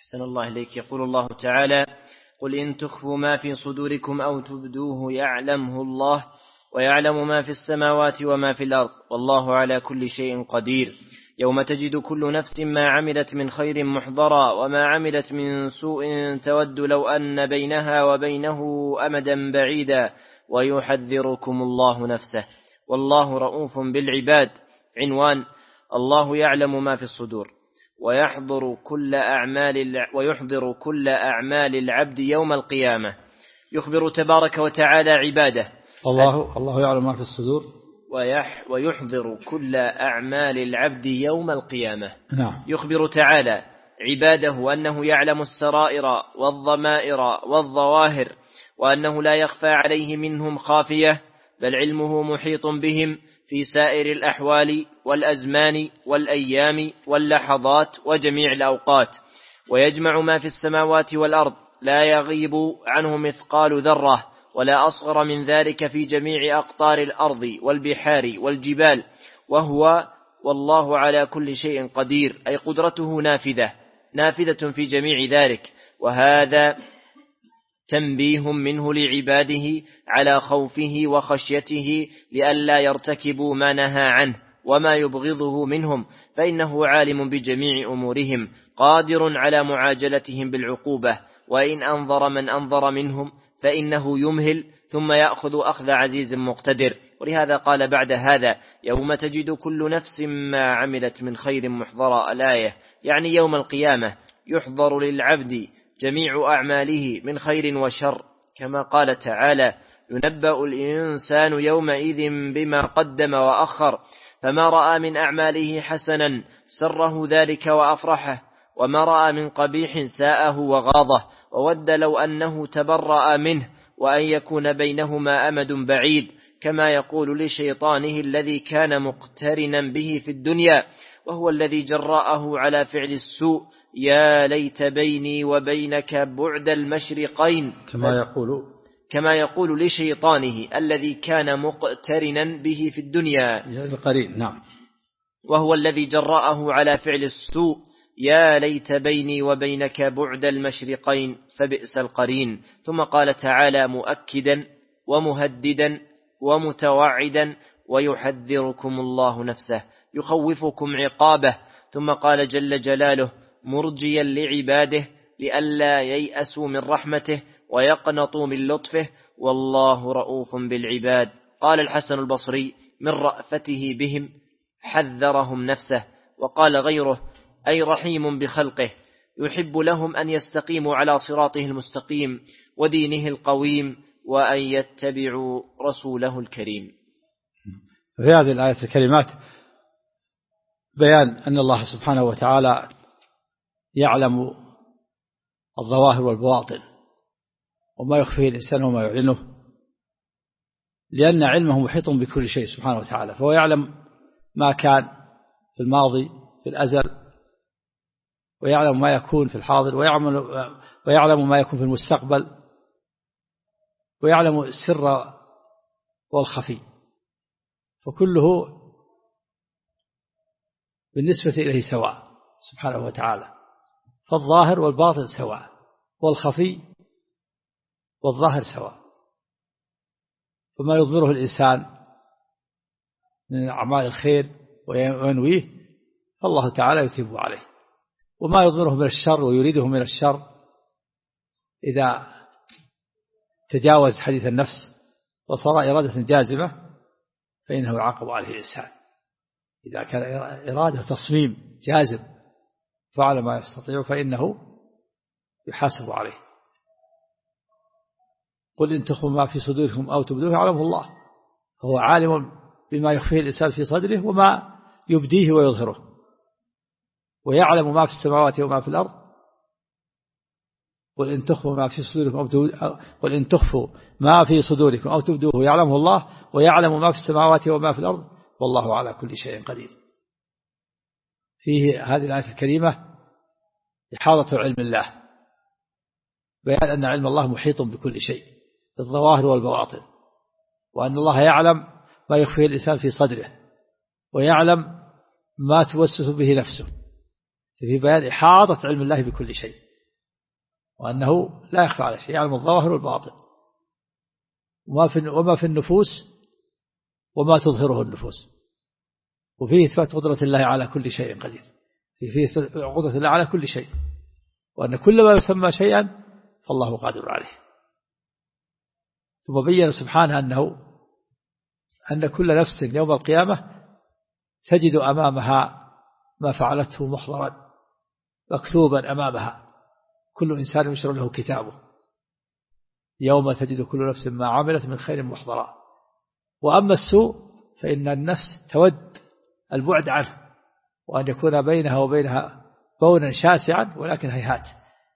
أحسن الله إليك. يقول الله تعالى: قل إن تخفوا ما في صدوركم أو تبدوه يعلمه الله ويعلم ما في السماوات وما في الأرض والله على كل شيء قدير. يوم تجد كل نفس ما عملت من خير محضرا وما عملت من سوء تود لو أن بينها وبينه أمدا بعيدا ويحذركم الله نفسه والله رؤوف بالعباد. عنوان: الله يعلم ما في الصدور ويحضر كل أعمال العبد يوم القيامة. يخبر تبارك وتعالى عباده الله يعلم ما في الصدور ويحضر كل أعمال العبد يوم القيامة. نعم. يخبر تعالى عباده أنه يعلم السرائر والضمائر والظواهر وأنه لا يخفى عليه منهم خافية، بل علمه محيط بهم في سائر الأحوال والأزمان والأيام واللحظات وجميع الأوقات، ويجمع ما في السماوات والأرض لا يغيب عنه مثقال ذرة ولا أصغر من ذلك في جميع أقطار الأرض والبحار والجبال، والله على كل شيء قدير، أي قدرته نافذة في جميع ذلك. وهذا تنبيه منه لعباده على خوفه وخشيته لئلا يرتكبوا ما نهى عنه وما يبغضه منهم، فإنه عالم بجميع أمورهم قادر على معاجلتهم بالعقوبة، وإن أنظر من أنظر منهم فإنه يمهل ثم يأخذ أخذ عزيز مقتدر. ولهذا قال بعد هذا: يوم تجد كل نفس ما عملت من خير محضرا. الآية يعني يوم القيامة يحضر للعبد جميع أعماله من خير وشر، كما قال تعالى: ينبأ الإنسان يومئذ بما قدم وأخر، فما رأى من أعماله حسنا سره ذلك وأفرحه، وما رأى من قبيح ساءه وغاضه، وود لو أنه تبرأ منه وأن يكون بينهما أمد بعيد، كما يقول لشيطانه الذي كان مقترنا به في الدنيا وهو الذي جرأه على فعل السوء: يا ليت بيني وبينك بعد المشرقين. كما يقول لشيطانه الذي كان مقترنا به في الدنيا القرين. نعم. وهو الذي جرأه على فعل السوء: يا ليت بيني وبينك بعد المشرقين فبئس القرين. ثم قال تعالى مؤكدا ومهددا ومتوعدا: ويحذركم الله نفسه، يخوفكم عقابه. ثم قال جل جلاله مرجيا لعباده لئلا ييأسوا من رحمته ويقنطوا من لطفه والله رؤوف بالعباد. قال الحسن البصري من رأفته بهم حذرهم نفسه. وقال غيره: أي رحيم بخلقه، يحب لهم أن يستقيموا على صراطه المستقيم ودينه القويم وأن يتبعوا رسوله الكريم. في هذه الآية الكلمات بيان أن الله سبحانه وتعالى يعلم الظواهر والبواطن وما يخفيه الإنسان وما يعلنه، لأن علمه محيط بكل شيء سبحانه وتعالى، فهو يعلم ما كان في الماضي في الأزل، ويعلم ما يكون في الحاضر، ويعلم ما يكون في المستقبل، ويعلم السر والخفي، فكله بالنسبة إليه سواء سبحانه وتعالى، فالظاهر والباطن سواء، والخفي والظاهر سواء. فما يضمره الإنسان من أعمال الخير وينويه فالله تعالى يتيب عليه، وما يضمره من الشر ويريده من الشر إذا تجاوز حديث النفس وصار إرادة جازمة فإنه يعاقب عليه الإنسان. إذا كان إرادة تصميم جازم فعل ما يستطيع فإنه يحاسب عليه. قل إن تخفوا ما في صدوركم أو تبدوه يعلمه الله، فهو عالم بما يخفيه الإنسان في صدره وما يبديه ويظهره، ويعلم ما في السماوات وما في الأرض. قل إن تخفوا ما في صدوركم أو تبدوه يعلمه الله ويعلم ما في السماوات وما في الأرض والله على كل شيء قدير. فيه هذه الآية الكريمة إحاطة علم الله، بيان أن علم الله محيط بكل شيء الظواهر والبواطن، وأن الله يعلم ما يخفيه الإنسان في صدره ويعلم ما توسوس به نفسه، في بيان إحاطة علم الله بكل شيء وأنه لا يخفى على شيء، يعلم الظاهر والباطن وما في النفوس وما تظهره النفوس. وفيه إثبات قدرة الله على كل شيء قدير، فيه إثبات قدرة الله على كل شيء، وأن كل ما يسمى شيئا فالله قادر عليه. ثم بين سبحانه أن كل نفس يوم القيامة تجد أمامها ما فعلته محضرا مكتوبا أمامها، كل إنسان يشر له كتابه يوم تجد كل نفس ما عملت من خير محضرا. وأما السوء فإن النفس تود البعد عنه، وأن يكون بينها وبينها بونا شاسعا، ولكن هيهات.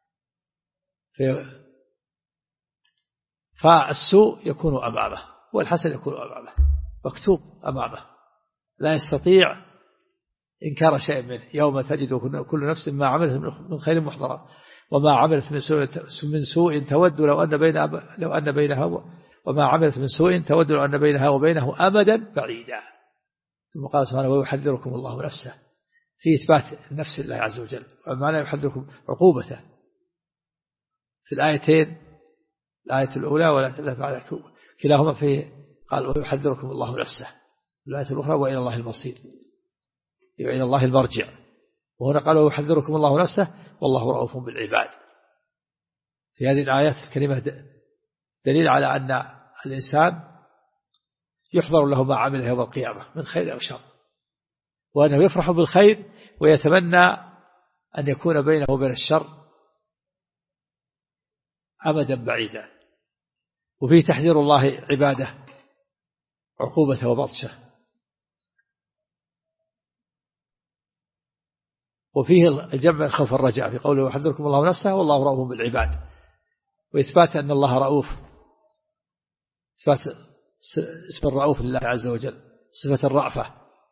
فالسوء يكون أمامه والحسن يكون أمامه مكتوب أمامه، لا يستطيع إنكار شيء منه. يوم تجد كل نفس ما عملت من خير محضرا وما عملت من سوء تود لو أن بينها وما عملت من سوء تود لو أن بينها وبينه أمدا بعيدا. ثم قال سبحانه ويحذركم الله نفسه، في إثبات نفس الله عز وجل، ومعنى يحذركم عقوبته في الآيتين، الآية الأولى ولا بعد كلاهما فيه قال ويحذركم الله نفسه، الآية الأخرى وإلى الله المصير، وإلى الله المرجع. وهنا قال ويحذركم الله نفسه والله رؤوف بالعباد. في هذه الآيات الكريمة دليل على أن الإنسان يحضر له ما عمل يوم القيامة من خير أو شر، وأنه يفرح بالخير ويتمنى أن يكون بينه وبين الشر أمدا بعيدا. وفيه تحذير الله عباده عقوبته وبطشه، وفيه الجمع الخوف والرجاء في قوله ويحذركم الله نفسه والله رؤوف بالعباد، وإثبات أن الله رؤوف، إثبات اسم الرؤوف لله عز وجل، صفة الرأفة.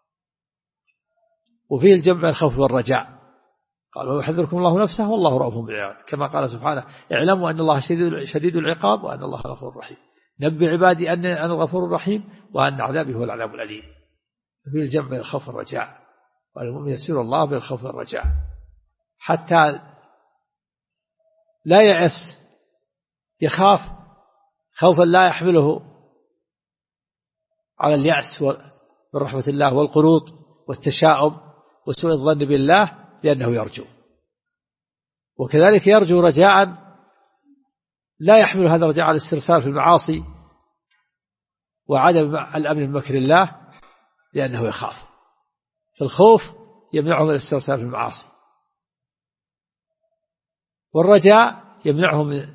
وفيه الجمع الخوف والرجاء، قال ويحذركم الله نفسه والله رؤوف بالعباد، كما قال سبحانه اعلموا أن الله شديد العقاب وأن الله غفور رحيم، نبئ عبادي أن أنا الغفور الرحيم وأن عذابي هو العذاب الأليم. وفيه الجمع الخوف والرجاء، والمؤمن يسير الله بالخوف والرجاء حتى لا يأس، يخاف خوفا لا يحمله على اليأس من رحمة الله والقنوط والتشاؤم وسوء الظن بالله، لأنه يرجو. وكذلك يرجو رجاء لا يحمل هذا الرجاء على الاسترسال في المعاصي وعدم الأمن من مكر الله، لأنه يخاف. فالخوف يمنعه من الاسترسال في المعاصي، والرجاء يمنعه من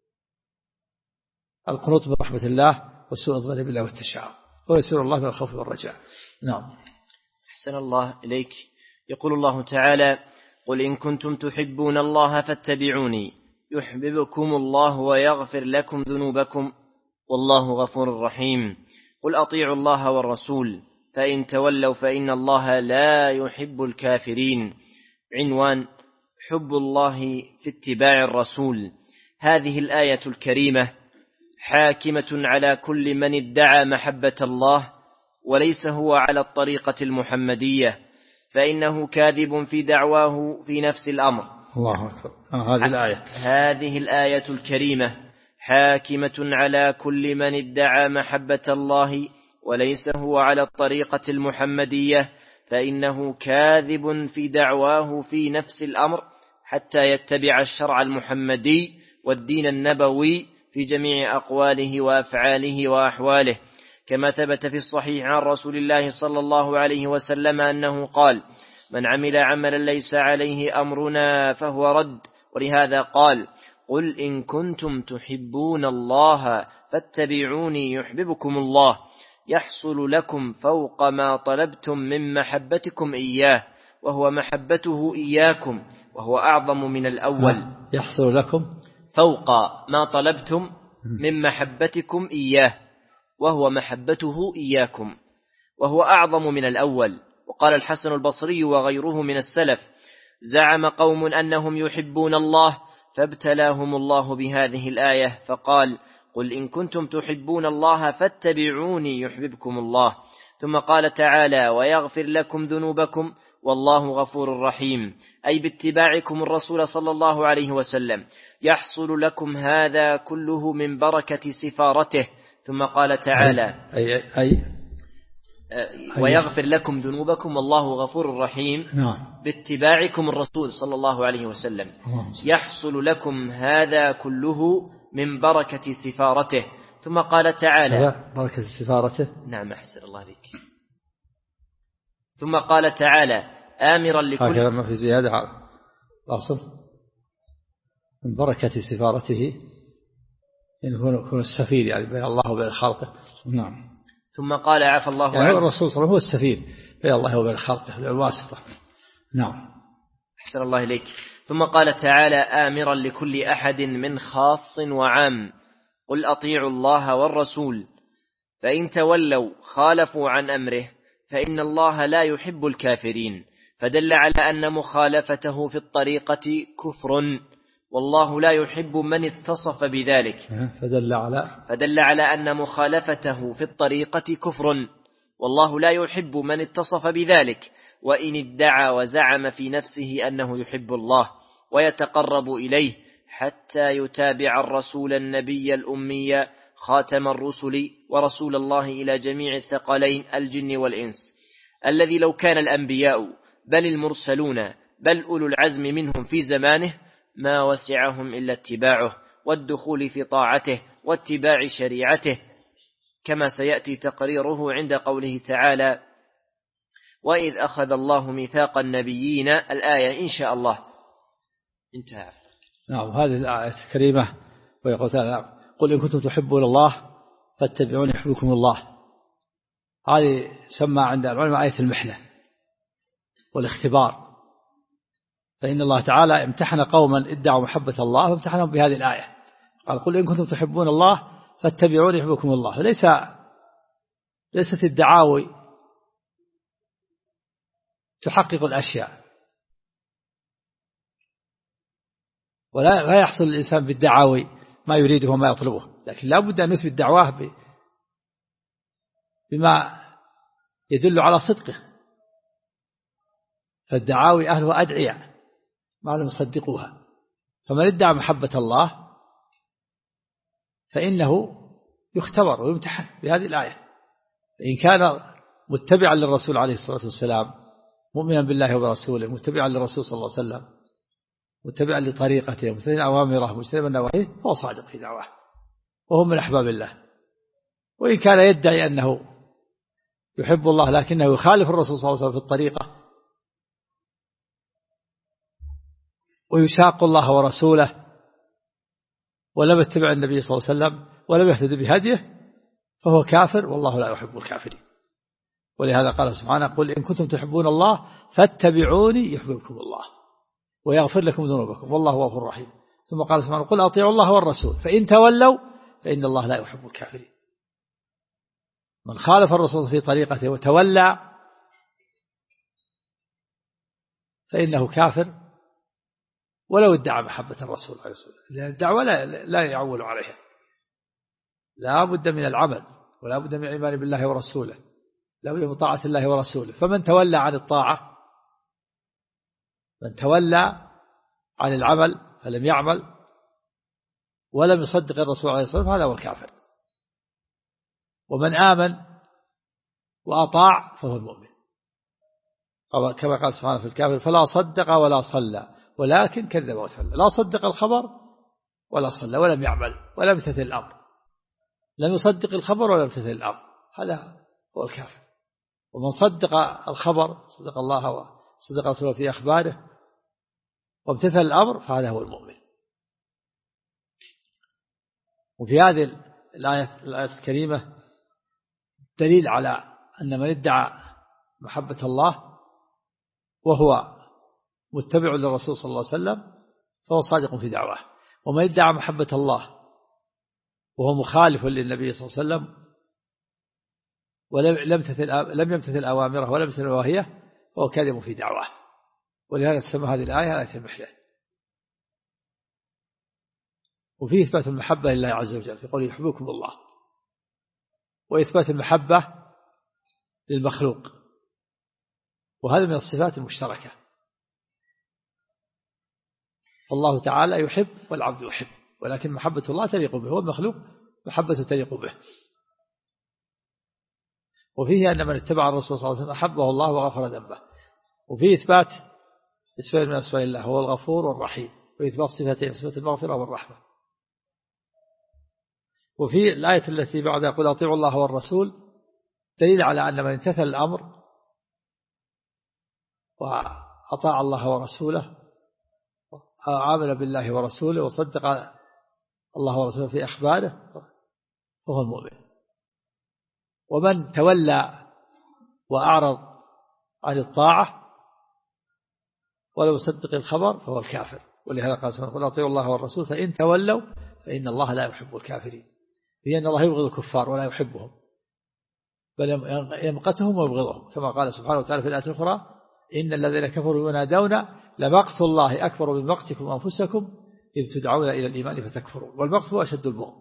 القنوط من رحمة الله وسوء الظن بالله والتشاؤم، ويسير الله من الخوف والرجاء. نعم. أحسن الله إليك. يقول الله تعالى قل إن كنتم تحبون الله فاتبعوني يحببكم الله ويغفر لكم ذنوبكم والله غفور رحيم. قل أطيعوا الله والرسول فإن تولوا فإن الله لا يحب الكافرين. عنوان حب الله في اتباع الرسول. هذه الآية الكريمة حاكمة على كل من ادعى محبة الله وليس هو على الطريقة المحمدية، فإنه كاذب في دعواه في نفس الأمر. الله أكبر. هذه الآية الكريمة حاكمة على كل من ادعى محبة الله وليس هو على الطريقة المحمدية، فإنه كاذب في دعواه في نفس الأمر حتى يتبع الشرع المحمدي والدين النبوي في جميع أقواله وأفعاله وأحواله، كما ثبت في الصحيح عن رسول الله صلى الله عليه وسلم أنه قال من عمل عملا ليس عليه أمرنا فهو رد. ولهذا قال قل إن كنتم تحبون الله فاتبعوني يحببكم الله يحصل لكم فوق ما طلبتم من محبتكم إياه وهو محبته إياكم وهو أعظم من الأول. يحصل لكم فوق ما طلبتم من محبتكم إياه وهو محبته إياكم وهو أعظم من الأول. وقال الحسن البصري وغيره من السلف زعم قوم أنهم يحبون الله فابتلاهم الله بهذه الآية فقال قل إن كنتم تحبون الله فاتبعوني يحببكم الله، ثم قال تعالى: ويغفر لكم ذنوبكم والله غفور رحيم، أي باتباعكم الرسول صلى الله عليه وسلم يحصل لكم هذا كله من بركة سفارته. ثم قال تعالى: ويغفر لكم ذنوبكم والله غفور رحيم، باتباعكم الرسول صلى الله عليه وسلم يحصل لكم هذا كله من بركة سفارته. ثم قال تعالى: بركة سفارته. نعم، أحسن الله بك. ثم قال تعالى آمرا لكل، هكذا ما في زيادة على الأصل، من بركة سفارته إن يكون السفير يعني بين الله وبين خلقه. نعم. ثم قال عفى الله يعني عنه، الرسول صلى الله عليه وسلم هو السفير بين الله وبين خلقه بالواسطة. نعم. أحسن الله إليك. ثم قال تعالى آمرا لكل أحد من خاص وعام: قل أطيعوا الله والرسول فإن تولوا خالفوا عن أمره فإن الله لا يحب الكافرين. فدل على أن مخالفته في الطريقة كفر، والله لا يحب من اتصف بذلك. فدل على أن مخالفته في الطريقة كفر، والله لا يحب من اتصف بذلك، وإن ادعى وزعم في نفسه أنه يحب الله ويتقرب إليه حتى يتابع الرسول النبي الأمي خاتم الرسل ورسول الله إلى جميع الثقلين الجن والإنس، الذي لو كان الأنبياء بل المرسلون بل أولو العزم منهم في زمانه ما وسعهم إلا اتباعه والدخول في طاعته واتباع شريعته، كما سيأتي تقريره عند قوله تعالى: وإذ أخذ الله ميثاق النبيين، الآية إن شاء الله. انتهى. نعم. هذه الآية الكريمة ويقول تعالى: قل إن كنتم تحبون الله فاتبعوني يحببكم الله. هذه سمى عند العلماء آية المحنة والاختبار، فإن الله تعالى امتحن قوما ادعوا محبة الله فامتحنهم بهذه الآية. قال: قل إن كنتم تحبون الله فاتبعوني يحببكم الله. ليست الدعاوي تحقق الأشياء، ولا يحصل الإنسان بالدعاوي ما يريده وما يطلبه، لكن لا بد أن نثبت دعواه بما يدل على صدقه. فالدعاوي أهلها أدعياء ما لم يصدقوها، فمن ادعى محبة الله فإنه يختبر ويمتحن بهذه الآية. فإن كان متبعا للرسول عليه الصلاة والسلام مؤمنا بالله وبرسوله متبعا للرسول صلى الله عليه وسلم متبعا لطريقته متبعا أوامره مجتنبا نواهيه فهو صادق في دعواه وهم من أحباب الله. وإن كان يدعي أنه يحب الله لكنه يخالف الرسول صلى الله عليه وسلم في الطريقة ويشاق الله ورسوله ولم يتبع النبي صلى الله عليه وسلم ولم يهتد بهديه فهو كافر، والله لا يحب الكافرين. ولهذا قال سبحانه: قل إن كنتم تحبون الله فاتبعوني يحببكم الله ويغفر لكم ذنوبكم والله غفور رحيم. ثم قال سبحانه: قل أطيعوا الله والرسول فإن تولوا فإن الله لا يحب الكافرين. من خالف الرسول في طريقته وتولى فإنه كافر ولو ادعى محبة الرسول عليه الصلاة والسلام، لأن الدعوة لا يعول عليها، لا بد من العمل ولا بد من الإيمان بالله ورسوله، لا بد من طاعة الله ورسوله. فمن تولى عن الطاعة، من تولى عن العمل فلم يعمل ولم يصدق الرسول عليه الصلاة والسلام هذا هو الكافر. ومن آمن وأطاع فهو المؤمن، كما قال سبحانه في الكافر: فلا صدق ولا صلى ولكن كذب وتولى. لا صدق الخبر ولا صلى ولم يعمل ولم يمتثل الأمر، لم يصدق الخبر ولم يمتثل الأمر، هذا هو الكافر. ومن صدق الخبر صدق الله وصدق رسوله في أخباره وامتثل الأمر فهذا هو المؤمن. وفي هذه الآية الكريمة دليل على أن من ادعى محبة الله وهو متبع للرسول صلى الله عليه وسلم فهو صادق في دعواه، ومن ادعى محبة الله وهو مخالف للنبي صلى الله عليه وسلم ولم يمتثل أوامره ولم يمتثل نواهيه فهو كاذب في دعواه. ولهذا تسمى هذه الآية آية المحنة. وفيه إثبات المحبة لله عز وجل في قوله: يحببكم الله، وإثبات المحبة للمخلوق، وهذا من الصفات المشتركة. فالله تعالى يحب والعبد يحب، ولكن محبة الله تليق به، والمخلوق محبة تليق به. وفيه أن من اتبع الرسول صلى الله عليه وسلم أحبه الله وغفر ذنبه. وفيه إثبات اسمين من أسماء الله، هو الغفور والرحيم، وإثبات صفتين، صفة المغفرة والرحمة. وفي الآية التي بعدها قل أطيعوا الله والرسول دليل على أن من امتثل الأمر وأطاع الله ورسوله وآمن بالله ورسوله وصدق الله ورسوله في أخباره فهو المؤمن. ومن تولى وأعرض عن الطاعة ولو صدق الخبر فهو الكافر. ولهذا قال سبحانه قل أطيعوا الله والرسول فإن تولوا فإن الله لا يحب الكافرين، لأن الله يبغض الكفار ولا يحبهم، بل يمقتهم ويبغضهم، كما قال سبحانه وتعالى في الآية الأخرى إن الذين كفروا ينادون لمقت الله أكبر من مقتكم أنفسكم إذ تدعون إلى الإيمان فتكفرون، والمقت هو أشد البغض.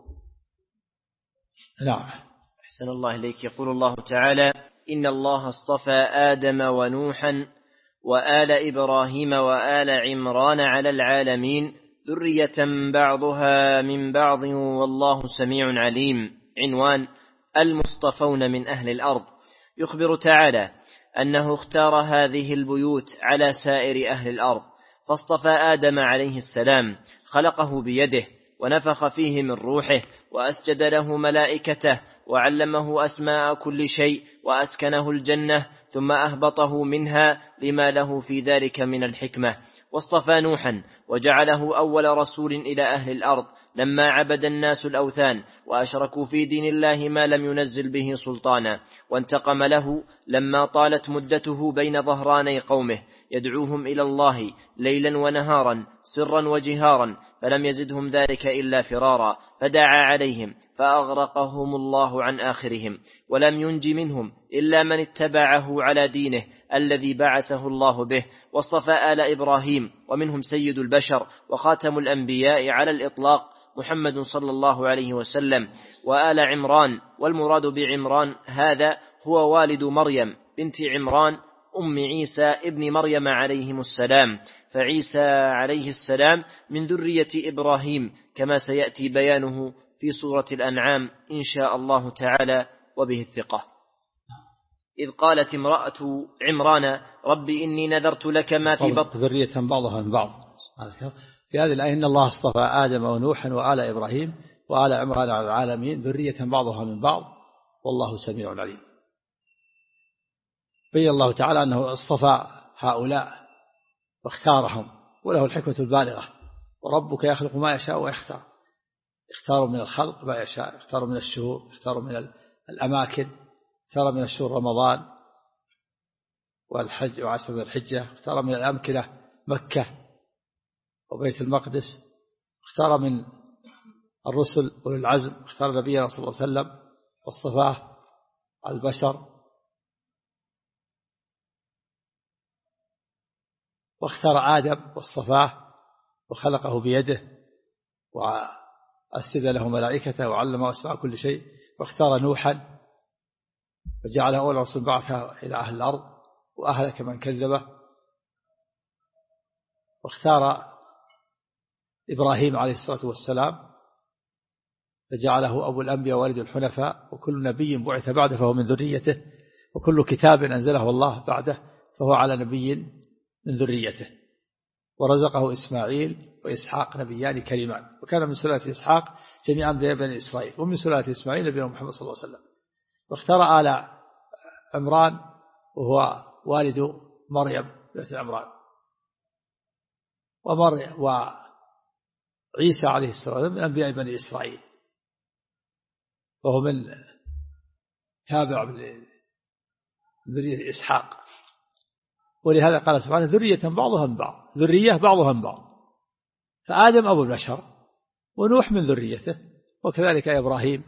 نعم. أحسن الله إليك. يقول الله تعالى إن الله اصطفى آدم ونوحا وآل إبراهيم وآل عمران على العالمين ذرية بعضها من بعض والله سميع عليم. عنوان المصطفون من أهل الأرض. يخبر تعالى أنه اختار هذه البيوت على سائر أهل الأرض، فاصطفى آدم عليه السلام خلقه بيده ونفخ فيه من روحه وأسجد له ملائكته وعلمه أسماء كل شيء وأسكنه الجنة ثم أهبطه منها لما له في ذلك من الحكمة. واصطفى نوحا وجعله أول رسول إلى أهل الأرض لما عبد الناس الأوثان وأشركوا في دين الله ما لم ينزل به سلطانا، وانتقم له لما طالت مدته بين ظهراني قومه يدعوهم إلى الله ليلا ونهارا سرا وجهارا، فلم يزدهم ذلك إلا فرارا، فدعا عليهم فأغرقهم الله عن آخرهم، ولم ينج منهم إلا من اتبعه على دينه الذي بعثه الله به. واصطفى آل إبراهيم ومنهم سيد البشر وخاتم الأنبياء على الإطلاق محمد صلى الله عليه وسلم، وآل عمران، والمراد بعمران هذا هو والد مريم بنت عمران أم عيسى ابن مريم عليهم السلام، فعيسى عليه السلام من ذرية إبراهيم كما سيأتي بيانه في سورة الأنعام إن شاء الله تعالى وبه الثقة. إذ قالت امرأة عمران رب إني نذرت لك ما في بطن ذرية بعضها من بعض. في هذه الآية إن الله اصطفى آدم ونوحا وآل إبراهيم وآل عمران على العالمين ذرية بعضها من بعض والله سميع عليم. بين الله تعالى أنه اصطفى هؤلاء واختارهم وله الحكمة البالغة، وربك يخلق ما يشاء ويختار، اختار من الخلق ما يشاء، اختار من الشهور، اختار من الأماكن، اختار من الشهور رمضان والحج وعشر ذي الحجة، اختار من الأمكنة مكة وبيت المقدس، اختار من الرسل أولي العزم، اختار نبينا صلى الله عليه وسلم واصطفاه على البشر، واختار آدم واصطفاه وخلقه بيده وأسجد له ملائكته وعلمه أسماء كل شيء، واختار نوحا وجعله أول رسول بعثه إلى أهل الأرض وأهلك من كذبه، واختار إبراهيم عليه الصلاة والسلام فجعله أبو الأنبياء والد الحنفاء، وكل نبي بعث بعده فهو من ذريته، وكل كتاب أنزله الله بعده فهو على نبي من ذريته، ورزقه إسماعيل وإسحاق نبيان كريمان، وكان من سلالة إسحاق جميعا بني إسرائيل، ومن سلالة إسماعيل نبينا محمد صلى الله عليه وسلم. واختار آل عمران وهو والد مريم بنت عمران، وعيسى عليه السلام من أنبياء بني إسرائيل، وهو من تابع ذرية إسحاق، ولهذا قال سبحانه ذرية بعضها من بعض، ذرية بعضها من بعض، فآدم أبو البشر ونوح من ذريته، وكذلك إبراهيم.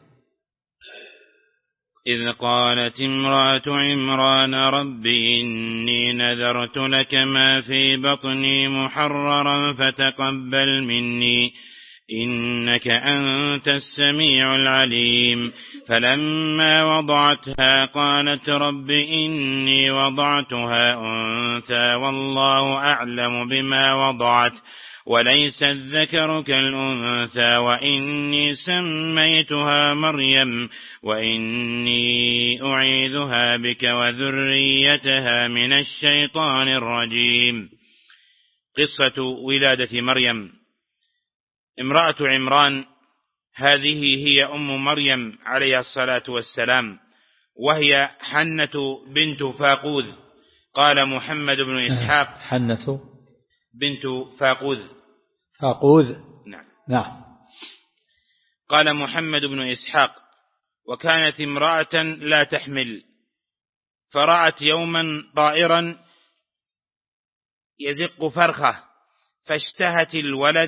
إذ قالت امرأة عمران رب إني نذرت لك ما في بطني محررا فتقبل مني إنك أنت السميع العليم. فلما وضعتها قالت رب إني وضعتها أنثى والله أعلم بما وضعت وليس الذكر كالأنثى وإني سميتها مريم وإني أعيذها بك وذريتها من الشيطان الرجيم. قصة ولادة مريم. امرأة عمران هذه هي أم مريم عليها الصلاة والسلام، وهي حنة بنت فاقوذ. قال محمد بن إسحاق حنة بنت فاقوذ. نعم. قال محمد بن إسحاق: وكانت امرأة لا تحمل، فرأت يوما طائرا يزق فرخة فاشتهت الولد،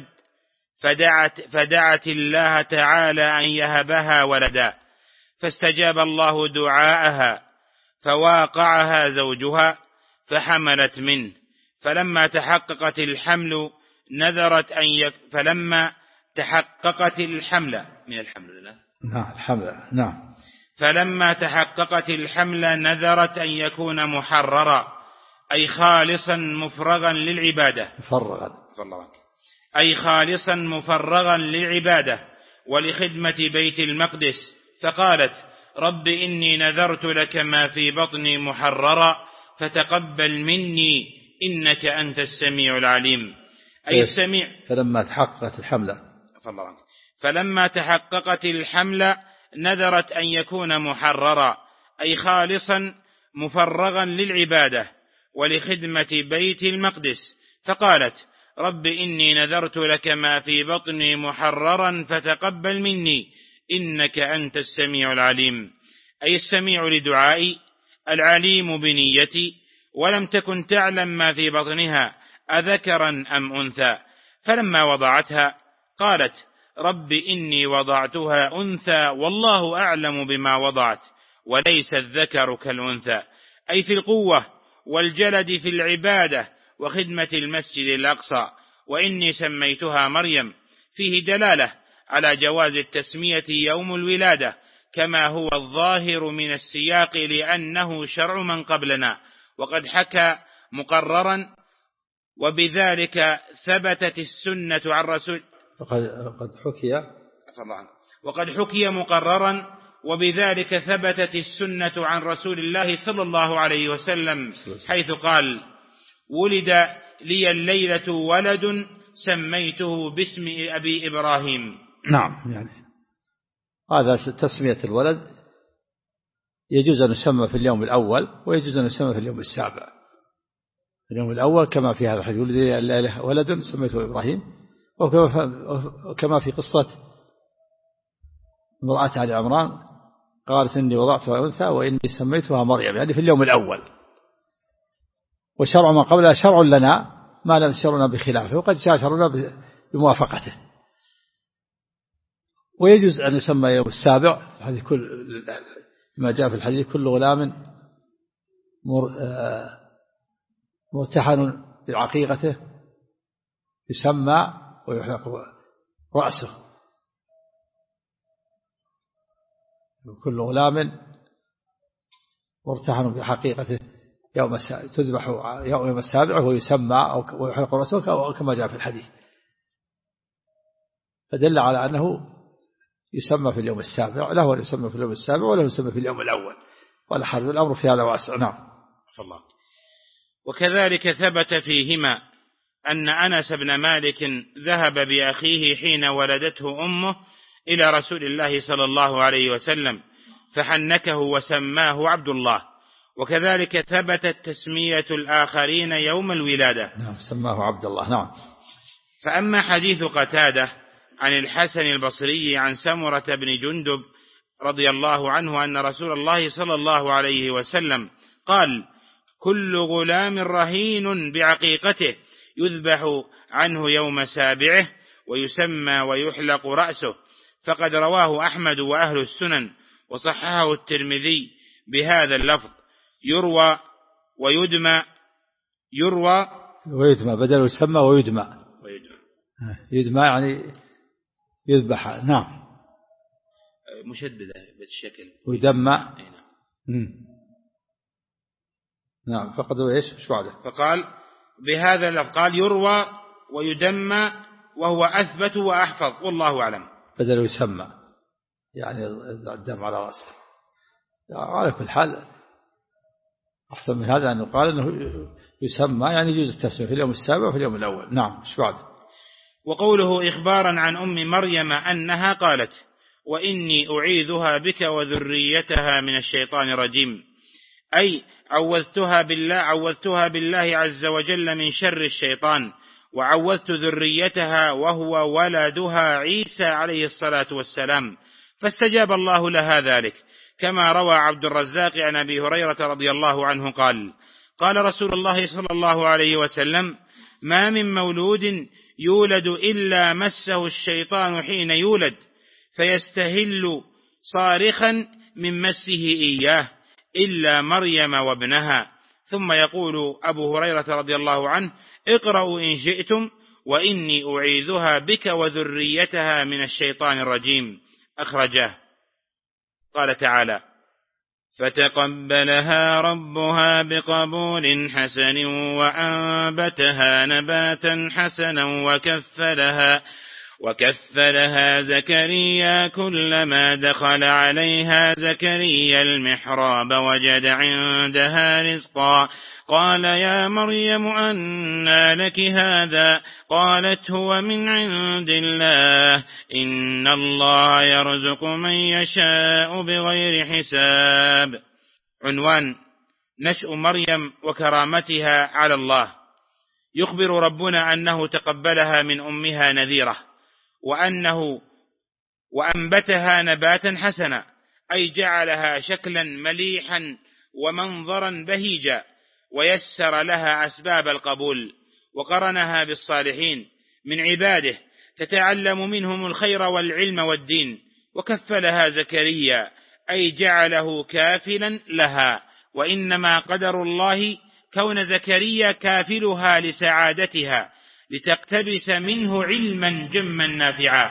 فدعت الله تعالى أن يهبها ولدا، فاستجاب الله دعاءها فواقعها زوجها فحملت منه. فلما تحققت الحمل نذرت نذرت أن يكون محررا أي خالصا مفرغا للعبادة ولخدمة بيت المقدس، فقالت: رب إني نذرت لك ما في بطني محررا فتقبل مني إنك أنت السميع العليم. أي السميع. فلما تحققت الحمل نذرت أن يكون محررا أي خالصا مفرغا للعبادة ولخدمة بيت المقدس، فقالت: رب إني نذرت لك ما في بطني محررا فتقبل مني إنك أنت السميع العليم. أي السميع لدعائي العليم بنيتي. ولم تكن تعلم ما في بطنها أذكرا أم أنثى. فلما وضعتها قالت: رب إني وضعتها أنثى والله أعلم بما وضعت وليس الذكر كالأنثى. أي في القوة والجلد في العبادة وخدمة المسجد الأقصى. وإني سميتها مريم فيه دلالة على جواز التسمية يوم الولادة كما هو الظاهر من السياق لأنه شرع من قبلنا. وقد حكى مقررا وبذلك ثبتت السنة عن رسول وقد حكي مقررا وبذلك ثبتت السنة عن رسول الله صلى الله عليه وسلم حيث قال: ولد لي الليلة ولد سميته باسم أبي إبراهيم. نعم. يعني هذا تسمية الولد يجوز أن يسمى في اليوم الأول ويجوز أن يسمى في اليوم السابع. اليوم الأول كما في هذا الحديث: ولد لي الليلة ولد سميته إبراهيم، وكما في قصة امرأة آل عمران قالت: إني وضعتها أنثى وإني سميتها مريم، يعني في اليوم الأول. وشرع ما قبلها شرع لنا ما لم شرعنا بخلافه، وقد جاء شرعنا بموافقته. ويجوز أن يسمى يوم السابع، هذه ما جاء في الحديث: كل غلام مرتحن بعقيقته يسمى ويحلق رأسه. كل غلام مرتحن بحقيقته يوم السابع تذبح يوم السابع ويسمى ويحلق رأسه كما جاء في الحديث، فدل على أنه يسمى في اليوم السابع، له أن يسمى في اليوم السابع وله يسمى في اليوم الأول، والحرج الأمر في هذا واسع. نعم. وكذلك ثبت فيهما أن أنس بن مالك ذهب بأخيه حين ولدته أمه إلى رسول الله صلى الله عليه وسلم فحنكه وسماه عبد الله. وكذلك ثبتت تسمية الآخرين يوم الولادة. نعم، سماه عبد الله. نعم. فأما حديث قتادة عن الحسن البصري عن سمرة بن جندب رضي الله عنه أن رسول الله صلى الله عليه وسلم قال: كل غلام رهين بعقيقته يذبح عنه يوم سابعه ويسمى ويحلق رأسه، فقد رواه أحمد وأهل السنن وصححه الترمذي بهذا اللفظ: يروى ويدمى بدل يسمى ويدمى. يدمى يعني يذبح. نعم. مشددة بالشكل ويدمى. نعم. فقدوا إيش بعده؟ فقال بهذا اللفظ قال يروى ويدمى وهو أثبت وأحفظ والله أعلم. بدل يسمى يعني الدم على رأسه. على كل حال أحسن من هذا أنه قال أنه يسمى يعني يجوز التسمية في اليوم السابع وفي اليوم الأول. نعم. إيش بعد؟ وقوله إخبارا عن أم مريم أنها قالت وإني أعيذها بك وذريتها من الشيطان الرجيم، أي عوذتها بالله عز وجل من شر الشيطان، وعوذت ذريتها وهو ولدها عيسى عليه الصلاة والسلام، فاستجاب الله لها ذلك، كما روى عبد الرزاق عن أبي هريرة رضي الله عنه قال رسول الله صلى الله عليه وسلم ما من مولود يولد إلا مسه الشيطان حين يولد فيستهل صارخا من مسه إياه إلا مريم وابنها. ثم يقول أبو هريرة رضي الله عنه اقرأوا إن شئتم وإني أعيذها بك وذريتها من الشيطان الرجيم، أخرجه. قال تعالى فتقبلها ربها بقبول حسن وأنبتها نباتا حسنا وكفلها زكريا كلما دخل عليها زكريا المحراب وجد عندها رزقا قال يا مريم أنى لك هذا؟ قالت هو من عند الله إن الله يرزق من يشاء بغير حساب. عنوان نشأ مريم وكرامتها على الله. يخبر ربنا أنه تقبلها من أمها نذيرة، وأنبتها نباتا حسنا، أي جعلها شكلا مليحا ومنظرا بهيجا، ويسر لها أسباب القبول، وقرنها بالصالحين من عباده تتعلم منهم الخير والعلم والدين. وكفلها زكريا أي جعله كافلا لها، وإنما قدر الله كون زكريا كافلها لسعادتها لتقتبس منه علما جما نافعا.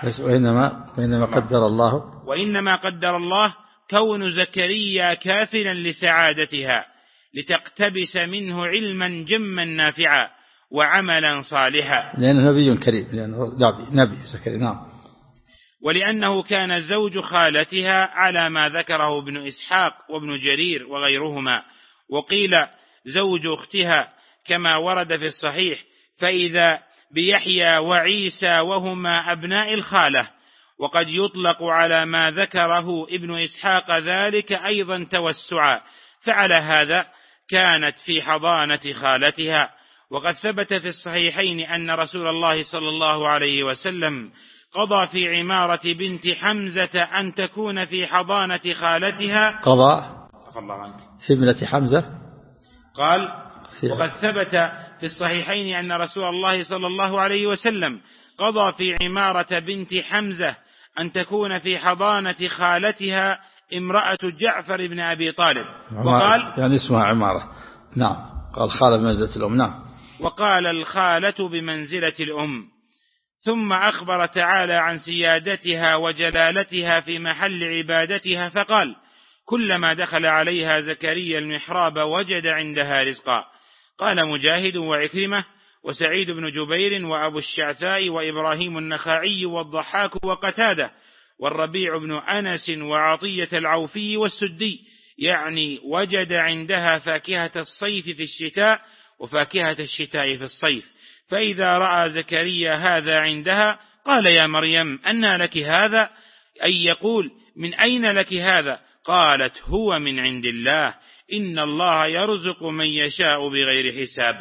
وإنما قدر الله كون زكريا كافلا لسعادتها لتقتبس منه علما جما نافعا وعملا صالحا، لأنه نبي كريم، لأنه نبي زكريا. نعم. ولأنه كان زوج خالتها على ما ذكره ابن إسحاق وابن جرير وغيرهما، وقيل زوج أختها كما ورد في الصحيح، فإذا بيحيى وعيسى وهما أبناء الخالة. وقد يطلق على ما ذكره ابن إسحاق ذلك أيضا توسعا، فعلى هذا كانت في حضانة خالتها. وقد ثبت في الصحيحين أن رسول الله صلى الله عليه وسلم قضى في عمارة بنت حمزة أن تكون في حضانة خالتها. قضى في ابنة حمزة قال وقد ثبت في الصحيحين أن رسول الله صلى الله عليه وسلم قضى في عمارة بنت حمزة أن تكون في حضانة خالتها امرأة جعفر بن أبي طالب، وقال يعني اسمها عمارة. نعم. قال خالة بمنزلة الأم. نعم. وقال الخالة بمنزلة الأم. ثم أخبر تعالى عن سيادتها وجلالتها في محل عبادتها، فقال كلما دخل عليها زكريا المحراب وجد عندها رزقا. قال مجاهد وعكرمة وسعيد بن جبير وأبو الشعثاء وإبراهيم النخعي والضحاك وقتادة والربيع بن أنس وعطية العوفي والسدي، يعني وجد عندها فاكهة الصيف في الشتاء وفاكهة الشتاء في الصيف. فإذا رأى زكريا هذا عندها قال يا مريم أنى لك هذا؟ أي يقول من أين لك هذا؟ قالت هو من عند الله إن الله يرزق من يشاء بغير حساب.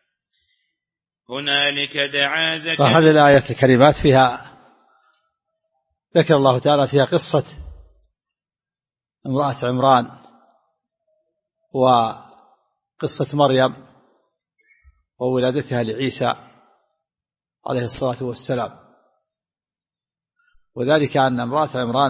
هنالك دعا زكريا. فهذه الآية الكريمات فيها ذكر الله تعالى فيها قصة امرأة عمران وقصة مريم وولادتها لعيسى عليه الصلاة والسلام. وذلك أن امرأة عمران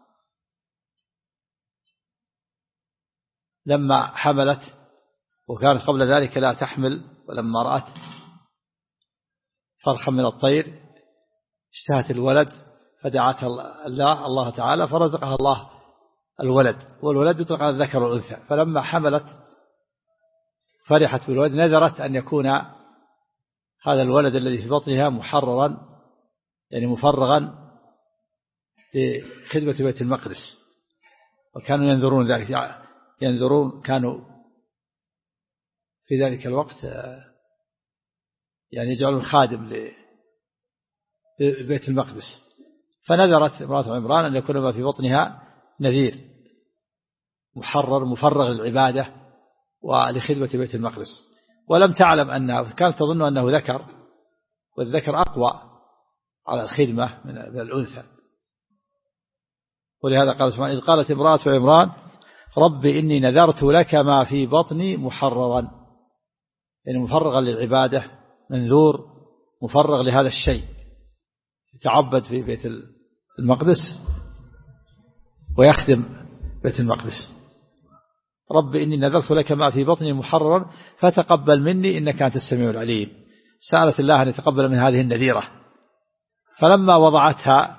لما حملت وكانت قبل ذلك لا تحمل، ولما رأت فرخا من الطير اشتهت الولد فدعت الله تعالى فرزقها الله الولد، والولد يطلق على الذكر والأنثى. فلما حملت فرحت بالولد، نذرت أن يكون هذا الولد الذي في بطنها محررا، يعني مفرغا لخدمة بيت المقدس. وكانوا ينذرون ذلك، كانوا في ذلك الوقت يعني يجعلون خادم لبيت المقدس. فنذرت امرأة عمران أن يكون ما في بطنها نذير محرر مفرغ للعبادة ولخدمة بيت المقدس، ولم تعلم كانت تظن أنه ذكر، والذكر أقوى على الخدمة من الأنثى. ولهذا قال سبحانه: إذ قالت امرأة عمران رب إني نذرت لك ما في بطني محررا، يعني مفرغا للعبادة، منذور مفرغ لهذا الشيء، يتعبد في بيت المقدس ويخدم بيت المقدس. رب إني نذرت لك ما في بطني محررا فتقبل مني إنك أنت السميع العليم. سألت الله أن يتقبل من هذه النذيرة. فلما وضعتها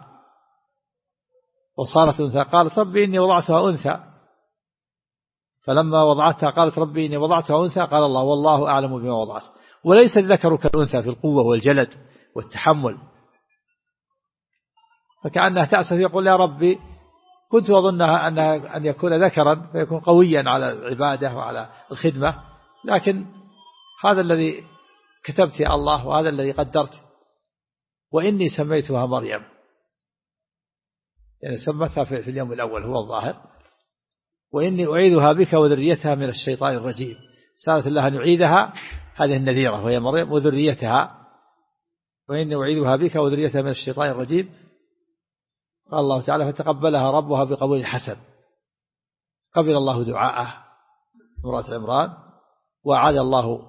وصارت أنثى قالت رب إني وضعتها أنثى. فلما وضعتها قالت رب إني وضعتها أنثى، قال الله والله أعلم بما وضعت. وليس الذكر كالأنثى في القوة والجلد والتحمل. فكأنها تأسف يقول يا ربي كنت أظنها أن يكون ذكرا فيكون قويا على العبادة وعلى الخدمة، لكن هذا الذي كتبت يا الله وهذا الذي قدرت. وإني سميتها مريم، يعني سمتها في اليوم الأول هو الظاهر. وإني أعيذها بك وذريتها من الشيطان الرجيم. سألت الله أن يعيذها هذه النذيرة وهي مريم وذريتها. وإني أعيذها بك وذريتها من الشيطان الرجيم. قال الله تعالى فتقبلها ربها بقبول حسن. قبل الله دعاءه امرأة عمران، وأعاذ الله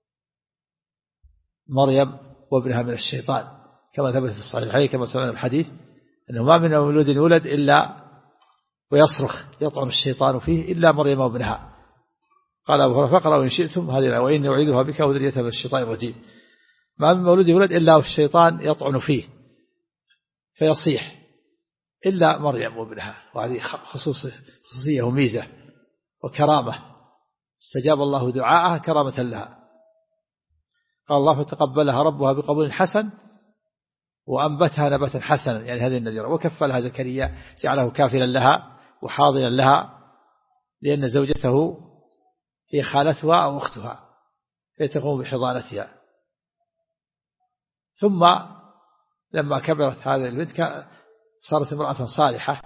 مريم وابنها من الشيطان، كما ثبت في الصحيحين كما سمعنا الحديث أنه ما من مولود يولد إلا ويصرخ يطعن الشيطان فيه إلا مريم وابنها. قال أبو هريرة فاقرأوا إن شئتم هذه وإني أعيذها بك وذريتها من الشيطان الرجيم. ما من مولود يولد إلا والشيطان يطعن فيه فيصيح إلا مريم وابنها. وهذه خصوصية وميزة وكرامة، استجاب الله دعاءها كرامة لها. قال الله فتقبلها ربها بقبول حسن وأنبتها نبتا حسنا، يعني هذه النذيرة. وكفلها زكريا جعله كافلا لها وحاضنا لها، لأن زوجته هي خالتها أو أختها فتقوم بحضانتها. ثم لما كبرت هذه البنت صارت امرأة صالحة،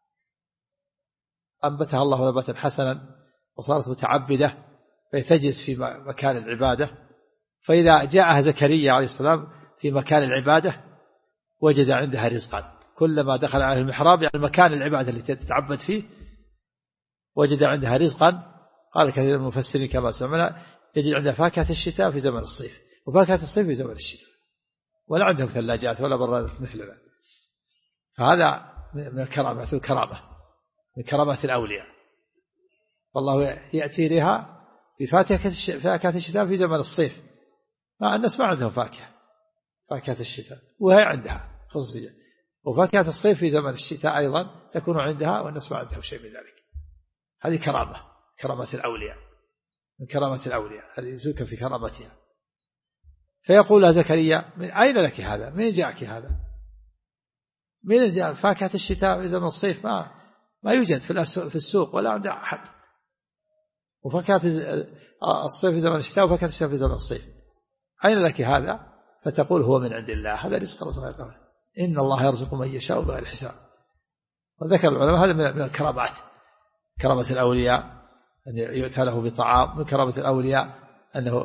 أنبتها الله نبتا حسنا وصارت متعبدة فتجلس في مكان العبادة. فإذا جاءها زكريا عليه السلام في مكان العبادة وجد عندها رزقا. كلما دخل على المحراب يعني مكان العبادة التي تتعبد فيه وجد عندها رزقا. قال كثير من المفسرين كما سمعنا يجد عندها فاكهة الشتاء في زمن الصيف وفاكهة الصيف في زمن الشتاء، ولا عندهم ثلاجات ولا برادات مثلنا. فهذا من الكرامة من كرامات الأولياء. والله يأتي لها بفاكهة الشتاء في زمن الصيف، مع الناس ما عندهم فاكهة الشتاء وهي عندها خصوصية. وفاكهة الصيف في زمن الشتاء أيضا تكون عندها والناس ما عندهم شيء من ذلك. هذه كرامة الأولياء، من كرامة الأولياء هذه يزوك في كرامتها. فيقول لها زكريا من أين لك هذا؟ من جاءك هذا؟ من جاء فاكهة الشتاء في زمن الصيف ما يوجد في السوق ولا عند أحد، وفاكهة الصيف في زمن الشتاء وفاكهة الشتاء في زمن الصيف، أين لك هذا؟ فتقول هو من عند الله، هذا رزق رزقه، إن الله يرزق من يشاء بغير حساب. وذكر العلماء هذا من الكرامات، كرامة الأولياء أن يؤتى له بطعام. من كرامة الأولياء أنه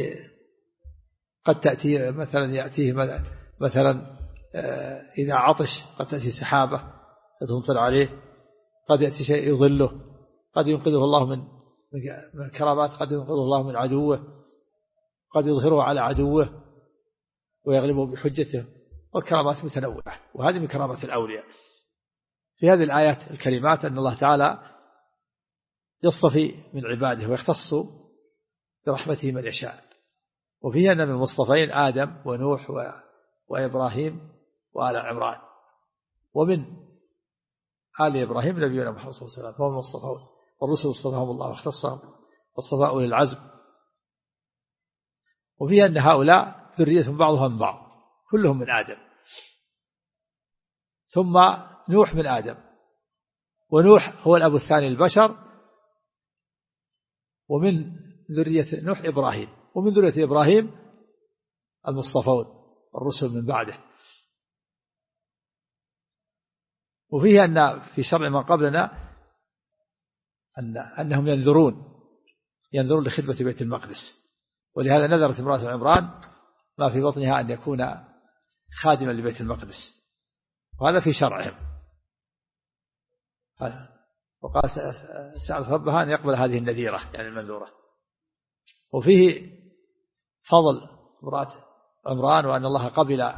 قد تأتي مثلا يأتيه مثلا إذا عطش قد تأتي سحابة فتمطر عليه، قد يأتي شيء يظله، قد ينقذه الله من الكرامات، قد ينقذه الله من عدوه، قد يظهره على عدوه ويغلبه بحجته. والكرامات متنوعة، وهذه من كرامة الأولياء. في هذه الآيات الكريمات أن الله تعالى يصطفي من عباده ويختص برحمته من يشاء. وفيها أن من المصطفين آدم ونوح وإبراهيم وآل عمران، ومن آل إبراهيم نبينا محمد صلى الله عليه وسلم، فهم المصطفون والرسل اصطفاهم الله واختصهم واصطفى أولي العزم. وفيها أن هؤلاء ذرية بعضها من بعض، كلهم من آدم، ثم نوح من آدم، ونوح هو الأب الثاني للبشر، ومن ذرية نوح إبراهيم، ومن ذرية إبراهيم المصطفون الرسل من بعده. وفيه أن في شرع من قبلنا أنهم ينذرون لخدمة بيت المقدس، ولهذا نذرت امرأة عمران ما في بطنها أن يكون خادما لبيت المقدس، وهذا في شرعهم. وقال سألت ربها أن يقبل هذه النذيرة يعني المنذورة. وفيه فضل امرأة عمران، وأن الله قبل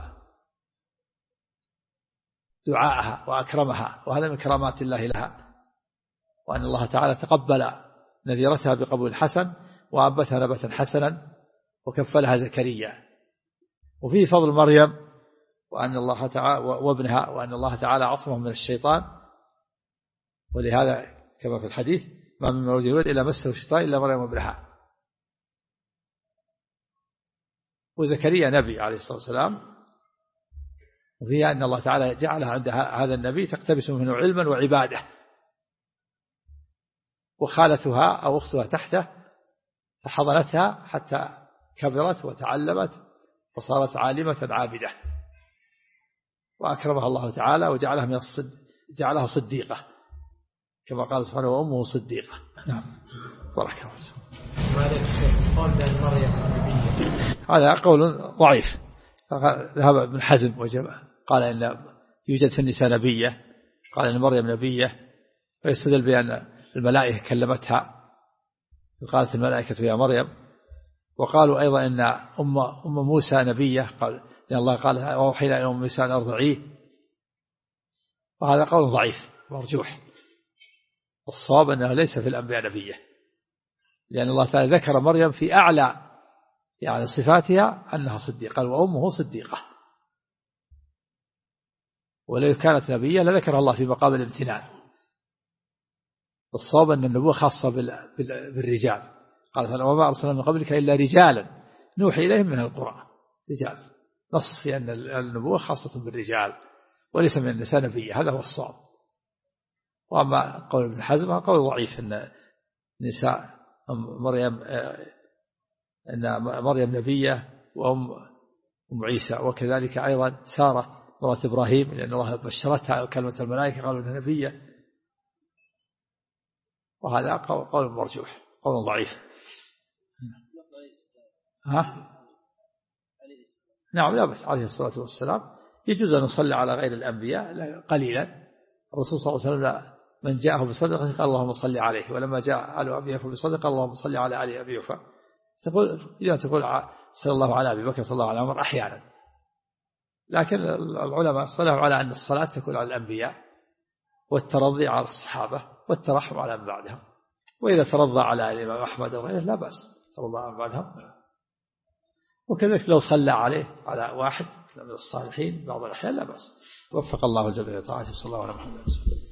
دعاءها وأكرمها، وهذا من كرامات الله لها، وأن الله تعالى تقبل نذيرتها بقبول حسن، وأنبتها نبتا حسنا، وكفلها زكريا. وفيه فضل مريم وأن الله تعالى وابنها، وأن الله تعالى عصمهم من الشيطان، ولهذا كما في الحديث ما من مولود يولد إلا مسه الشيطان إلا مريم وابنها. وزكريا نبي عليه الصلاة والسلام، وفيها أن الله تعالى جعلها عند هذا النبي تقتبس منه علما وعبادة، وخالتها أو أختها تحته فحضنتها حتى كبرت وتعلمت وصارت عالمة عابدة، وأكرمها الله تعالى وجعلها جعلها صديقة كما قال سبحانه وأمه صديقة. نعم بارك الله فيك. هذا قول ضعيف، ذهب ابن حزم وجمع قال إن يوجد في النساء نبية، قال إن مريم نبية، ويستدل بأن الملائكة كلمتها، قالت الملائكة يا مريم. وقالوا أيضا إن أم موسى نبية، قال إن الله قال وأوحينا إلى أم موسى أن أرضعيه، وهذا قول ضعيف مرجوح. الصواب أنها ليس في الأنبياء نبية، لأن الله تعالى ذكر مريم في أعلى يعني صفاتها أنها صديقة، وأمه صديقة، ولو كانت نبية لذكر الله في مقام الامتنان. الصواب أن النبوة خاصة بالرجال، قال وما أرسلنا من قبلك إلا رجالا نوحي إليهم من القرى، رجال، نص في أن النبوة خاصة بالرجال وليس من النساء نبية، هذا هو الصواب. وأما قول ابن حزم قول ضعيف أن نساء أن مريم نبية وأم عيسى، وكذلك أيضا سارة مرة إبراهيم، لأن الله بشرتها كلمة الملائكة قالوا إنها نبية، وهذا قول مرجوح قول ضعيف. نعم لا بس عليه الصلاة والسلام يجوز أن نصلي على غير الأنبياء قليلا. الرسول صلى الله عليه وسلم من جاءه بصدقة قال اللهم صل عليه، ولما جاء آل أبي يوفى بصدقة اللهم صل على آل أبي يوفى. تقول صلى الله على أبي بكر صلى الله على عمر أحيانا، لكن العلماء صلوا على أن الصلاة تكون على الأنبياء، والترضي على الصحابة، والترحم على من بعدهم. وإذا ترضى على الإمام أحمد وغيره لا بأس ترضى على من بعدهم. وكذلك لو صلى عليه على واحد من الصالحين بعض الأحيان لا بأس. وفق الله الجميع لطاعته صلى الله عليه وسلم.